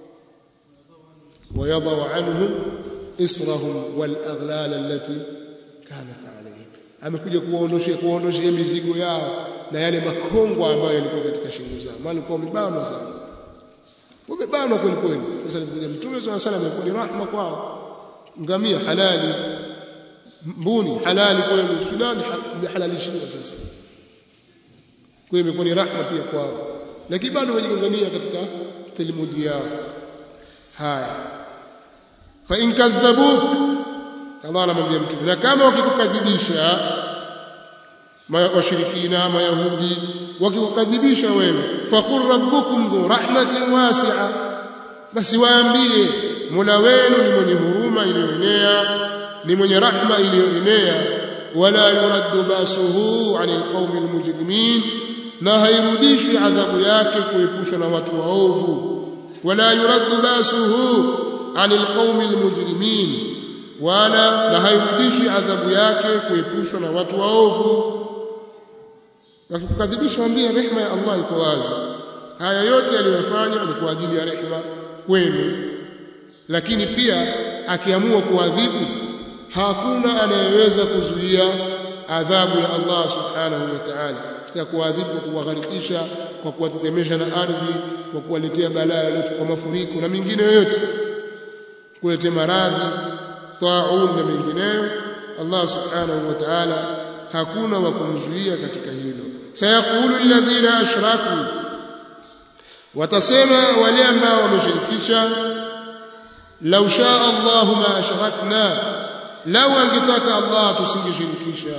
ويضع عنهم إصرهم والأغلال التي كانت عليهم, amekuja kuondoshia mizigo yao na yale makongo ambayo yalikuwa katika shingo zao, maana walikuwa wamebanwa sana, wamebanwa kweli kweli. Sasa alikuja Mtume صلى الله عليه وسلم, alikuwa ni rahma kwao. Ngamia halali, mbuni halali kwenu, fulani halalishiwa. Sasa kwa hiyo imekuwa ni rahma pia kwao, lakini bado wajigangania katika talimudi yao. Haya, fa in kadhabuk, Allah anamwambia Mtume, na kama wakikukadhibisha washirikina Mayahudi, wakikukadhibisha wewe, faqur rabbukum dhu rahmatin wasi'a, basi waambie Mola wenu ni mwenye huruma iliyoenea, ni mwenye rahma iliyoenea. Wala yuraddu basuhu 'anil qaumil mujrimin, na hairudishwi adhabu yake kuepushwa na watu waovu. Wala yuraddu basuhu 'anil qaumil mujrimin, wala na hairudishwi adhabu yake kuepushwa na watu waovu. Wakikadhibisha waambie rehema ya Allah iko wazi. Haya yote aliyofanya ni kwa ajili ya rehema kwenu, lakini pia akiamua kuadhibu hakuna anayeweza kuzuia adhabu ya Allah subhanahu wa ta'ala. Kisha kuadhibu kwa kuwagharikisha, kwa kuwatetemesha na ardhi, kwa kuwaletea balaa yote, kwa mafuriko na mengine yote, kuletea maradhi, taun na mengineyo, Allah subhanahu wa ta'ala hakuna wa kumzuia katika hilo. Sayaqulu alladhina ashraku, watasema wale ambao wameshirikisha, law shaa Allahu ma ashrakna, law angetaka Allah tusingeshirikisha.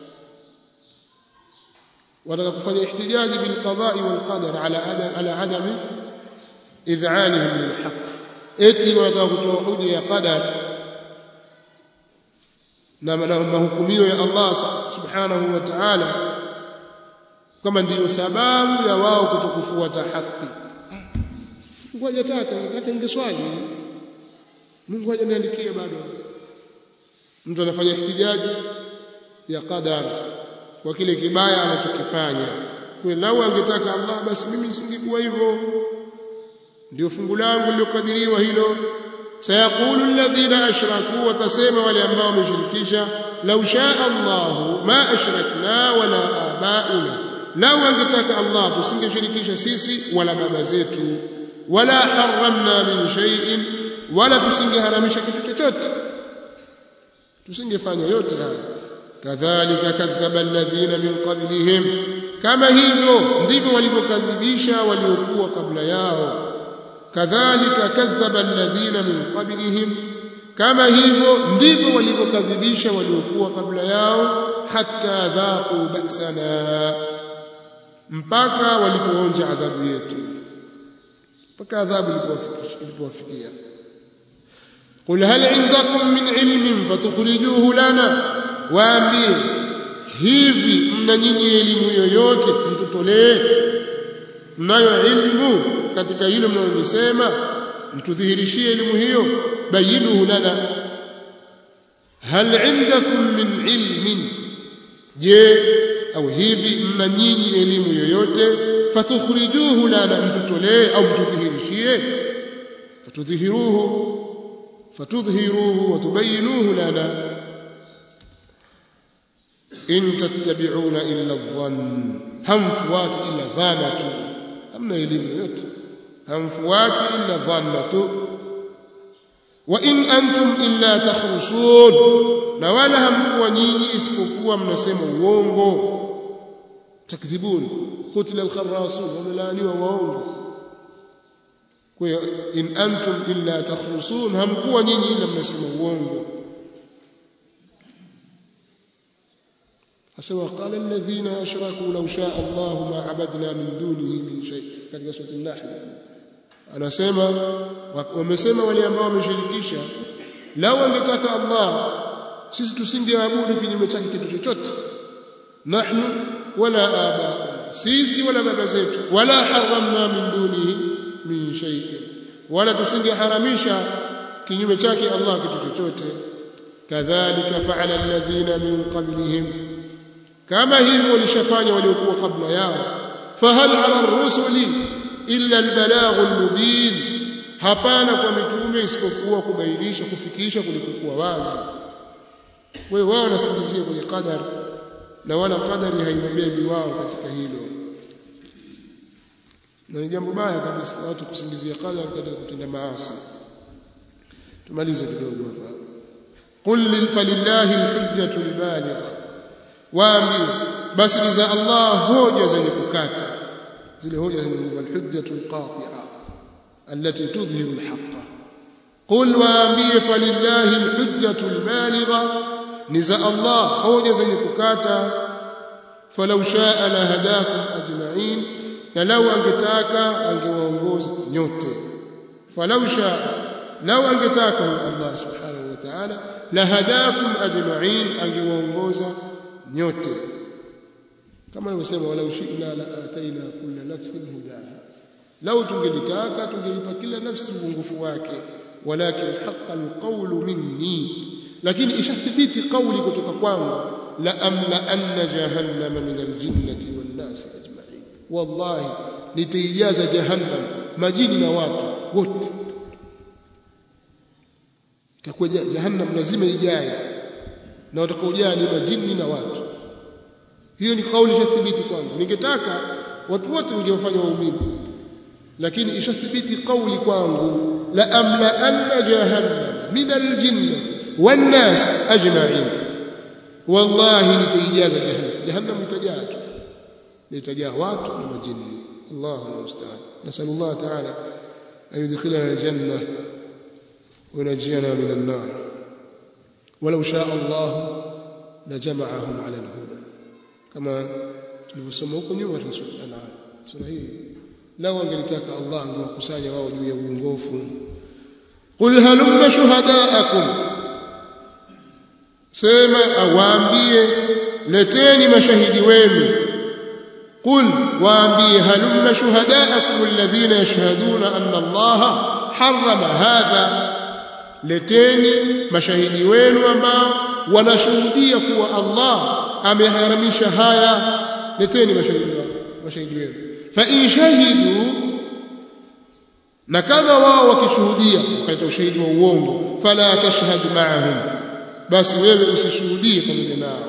Wataka kufanya ihtijaji bil qada'i wal qadar ala adami idhanihim lil haqq, eti wanataka kutoa hoja ya qadar na mahukumio ya Allah subhanahu wa ta'ala kama ndiyo sababu ya wao kutokufuata haki. Mungu hajataka, nataka ningeswali, Mungu hajaniandikia bado. Mtu anafanya ihtijaji ya qadar kwa kile kibaya anachokifanya. Kwa lau angetaka Allah basi mimi nisingekuwa hivyo, ndio fungu langu lilokadiriwa hilo. Sayaqulu alladhina ashraku, watasema wale ambao wameshirikisha, law shaa Allahu ma ashrakna wala abauna, lau angetaka Allah tusingeshirikisha sisi wala baba zetu, wala haramna min shay'in, wala tusingeharamisha kitu chochote, tusingefanya yote haya. Kadhalika kadhaba alladhina min qablihim, kama hivyo ndivyo walivyokadhibisha waliokuwa kabla yao. Kadhalika kadhaba alladhina min qablihim, kama hivyo ndivyo walivyokadhibisha waliokuwa kabla yao. Hatta dhaqu ba'sana, mpaka walipoonja adhabu yetu, mpaka adhabu ilipowafikia. Qul hal indakum min ilmin fatukhrijuhu lana, waambie hivi mna nyinyi elimu yoyote mtutolee? Mnayo ilmu katika hilo mnalosema, mtudhihirishie elimu hiyo. Bayinuhu lana, hal indakum min ilmin, je au hivi mna nyinyi elimu yoyote? Fatukhrijuhu lana, mtutolee au mtudhihirishie. fatudhiruhu wa tubayyinuhu lana. In tattabi'una illa adh-dhann, hamfuati illa dhanatu, hamna elimu yoyote, hamfuati illa dhannatu. Wa in antum illa takhrusun, na wala hamkuwa nyinyi isipokuwa mnasema uongo. Takdhibun, qutila al-kharrasun, wamelaaniwa waongo. Kwa in antum illa takhrusun, hamkuwa nyinyi ila mnasema uongo. Asema qala alladhina ashraku law shaa Allahu ma abadna min dunihi min shay, katika sura an-Nahl anasema, wamesema wale ambao wameshirikisha, lau angetaka Allah sisi tusingeabudu kinyume chake kitu chochote. Nahnu wala aba, sisi wala baba zetu, wala haramna min dunihi min shay, wala tusingeharamisha kinyume chake Allah kitu chochote. Kadhalika fa'ala alladhina min qablihim, kama hivyo walishafanya waliokuwa kabla yao. Fahal 'ala ar-rusuli illa al-balaghu al-mubin, hapana kwa mitume isipokuwa kubainisha, kufikisha kulikokuwa wazi. Wewe wao wanasingizia kwenye qadar, na wala qadari haimabebi wao katika hilo, na ni jambo baya kabisa watu kusingizia qadar katika kutenda maasi. Tumalize kidogo hapa. Qul falillahi al-hujjatu al-baligha, waambie basi ni za Allah hoja zenye kukata, zile hoja zenye al-hujjatu al-qati'a allati tudhhiru al-haqqa. Qul waambie falillahi al-hujjatu al-baligha, ni za Allah hoja zenye kukata. Falau shaa la hadakum ajma'in, na lau angetaka angewaongoza nyote. Falau shaa law angetaka Allah subhanahu wa ta'ala la hadakum ajma'in, angewaongoza nyote. Kama alivyosema walau shi'na la ataina kulla nafsin hudaha, law tungelitaka tungeipa kila nafsi uongofu wake, walakin haqqa alqawlu minni, lakini ishathibiti kauli kutoka kwangu, la amla anna jahannama min aljinnati wan nas ajma'in, wallahi nitaijaza jahannam majini na watu wote. Itakuwa jahannam lazima ijae, na watakaojaa ni majini na watu. Hiyo ni kauli ishathibiti kwangu. Ningetaka watu wote ningewafanya waumini, lakini ishathibiti kauli kwangu, la amla anna jahannam min aljinnati wan nas ajma'in, wallahi nitaijaza jahannam itajaa, itajaa watu na majini. Allahu musta'an. Nasallallahu ta'ala an yudkhilana aljanna wa yunjiyana min an-nar. Walau shaa Allah la jama'ahum 'ala al-huda, kama tulivyosoma huko nyuma katika sura Al-An'am. Sura hii lao angelitaka Allah angewakusanya wao juu ya uongofu. Qul halumma shuhadaakum, sema awaambie leteni mashahidi wenu. Qul waambie halumma shuhadaakum alladhina yashhaduna anna Allah harrama hadha, leteni mashahidi wenu ambao wanashuhudia kuwa Allah ameharamisha haya. Leteni mashahidi wenu. Fa in shahidu, na kama wao wakishuhudia wakati ushahidi wa uongo, fala tashhad ma'ahum, basi wewe usishuhudie pamoja nao.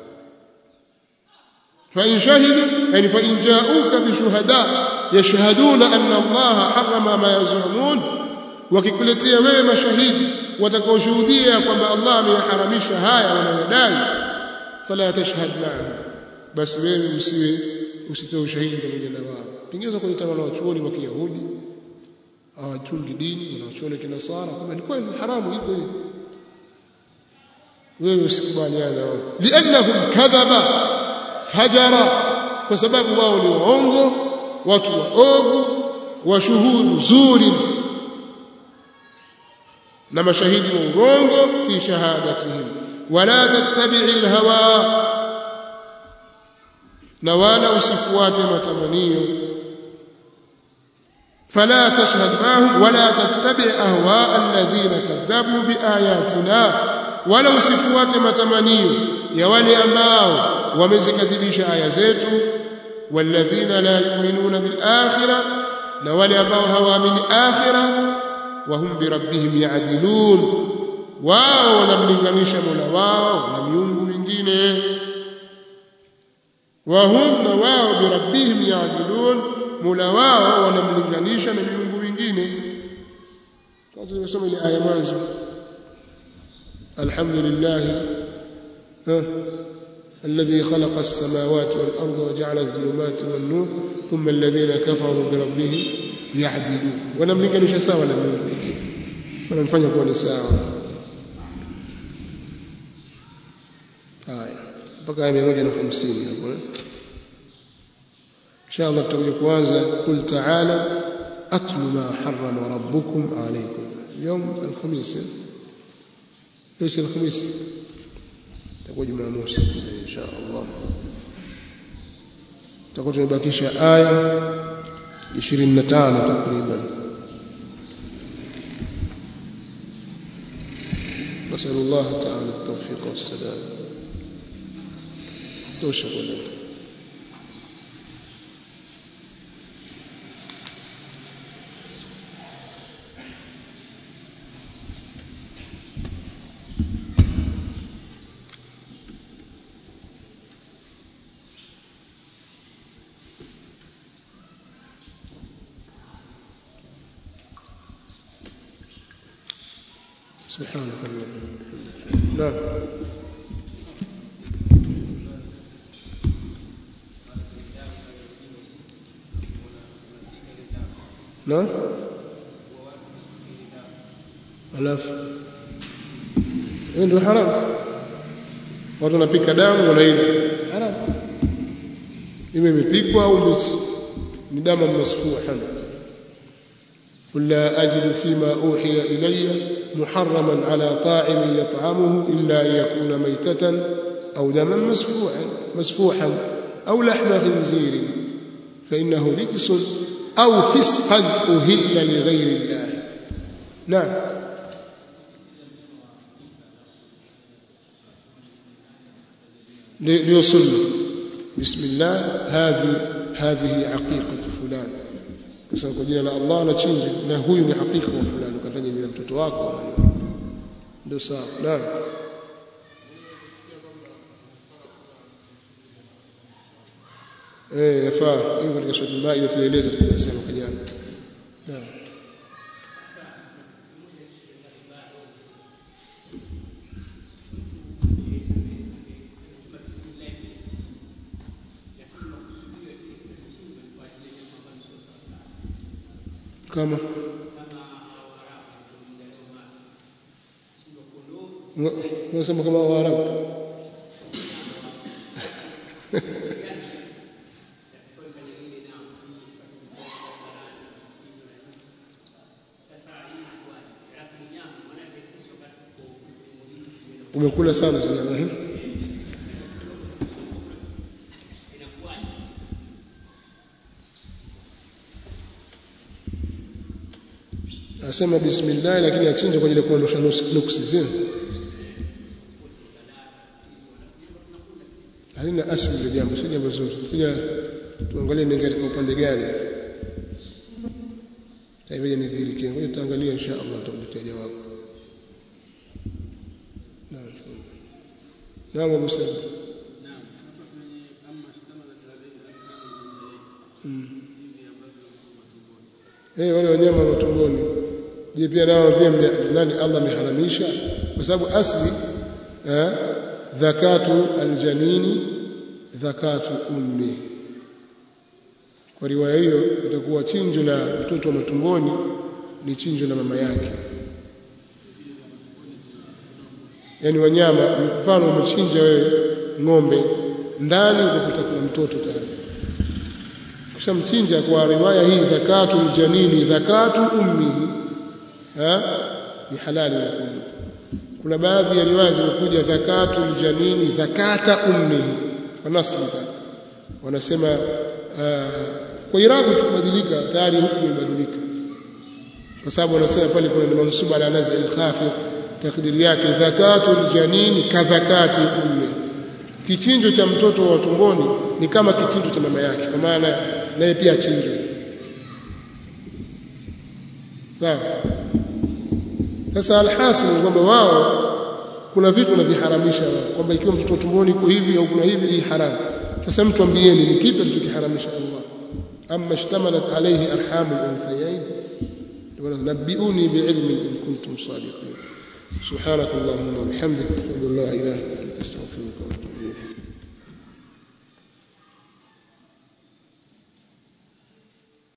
Fa in shahidu, yani fa in ja'uka bi shuhada yashhaduna anna Allah harrama ma yazumun, wakikuletea wewe mashahidi watakaoshuhudia kwamba Allah ameharamisha haya wanayodai, fala tashhad ma'ahum, basi wewe usitoe ushahidi pamoja na wao. Pengine kwa utawala wa chuoni wa Kiyahudi hawachungi dini, wanachuoni kinasara, kama ni kweli haramu iko hiyo, wewe usikubaliane nao. Liannahum kadhaba fajara, kwa sababu wao ni waongo, watu waovu, washuhudu zuri, na mashahidi wa urongo fi shahadatihim. Wala tattabi'il hawa, na wala usifuate matamanio. Fala tashhad ma'ahum wala tattabi' ahwa alladhina kadhabu biayatina, wala usifuate matamanio ya wale ambao wamezikadhibisha aya zetu. Walladhina la yu'minuna bil akhirah, na wale ambao hawaamini akhirah. Wa hum bi rabbihim ya'dilun, wao wanamlinganisha Mola wao na miungu mingine. Wa hum, na wao bi rabbihim ya'dilun, Mola wao wanamlinganisha na miungu mingine. Kama tulivyosoma ile aya mwanzo, alhamdulillah الذي خلق السماوات والأرض وجعل الظلمات والنور ثم الذين كفروا بربهم يعدلون. ونملكنش ساوى لمن ونمفanya kuwa ni sawa. Haya, mpaka 150 hapo. Inshallah tutakuja kuanza kul ta'ala atlu ma harrama rabbukum alaykum يوم الخميس. ليش الخميس؟ تقول Jumamosi sasa insha Allah. Tutakuwa tumebakisha aya 25 takriban. نسأل الله تعالى التوفيق والسداد. توشكوا سبحانك اللهم. نعم. نعم. alafu ndio haram, watu wanapika damu wanaila haram, imepikwa au ni damu masfuha. قل لا أجد فيما أوحي إلي محرما على طاعم يطعمه إلا أن يكون ميتة أو دما مسفوحا أو لحم خنزير فإنه رجس أو فسقا أهل لغير الله. نعم. ليصل بسم الله هذه عقيقة فلان kusema kwa jina la Allah na chinje na huyu ni hakika wa fulani ukataja jina mtoto wako ndio sawa. Naam. Yafaa hiyo katika sura al-Maida tulieleza tukisema kwa jana. Naam. kama unasema kama Waarabu umekula sana nyama asema bismillah lakini achinja kwa ajili ya kuondosha nuksi zile halina asili ya jambo si jambo zuri kija tuangalie ni katika upande gani taiweje ni dhili kile ngoja tuangalie insha Allah tutakuletea jawabu. Naam Abu Said. Naam hapa kwenye amma shtamala tarehe wale wanyama wa tumboni je pia nao pia nani Allah ameharamisha kwa sababu asli zakatu aljanini zakatu ummi kwa riwaya hiyo itakuwa chinjo la mtoto wa matumboni ni chinjo la mama yake yani wanyama mfano umechinja wewe ng'ombe ndani ukapata kuna mtoto tayari kisha mchinja kwa riwaya hii zakatu aljanini zakatu ummi ni halali na kuna baadhi ya riwaya zimekuja zakatu aljanini zakata ummi kwa nasbi wanasema kwa irabu tukubadilika tayari hukumu imebadilika kwa sababu wanasema pale kuna mansuba ala naz'i al-khafid takdiri yake zakatu aljanini kadhakati ummi kichinjo cha mtoto wa tumboni ni kama kichinjo cha mama yake kwa maana naye pia chinjo sawa. Sasa alhasil ni kwamba wao kuna vitu wanaviharamisha kwamba ikiwa mtoto tumboni yuko hivi au kuna hivi hii haramu. Sasa mtu ambieni ni kipi alichokiharamisha Allah amma ishtamalat alayhi arhamul unthayayn wa nabbi'uni bi'ilmin in kuntum sadiqin. Subhanakallahumma wa bihamdika ashhadu an la ilaha illa anta astaghfiruka wa atubu ilayk.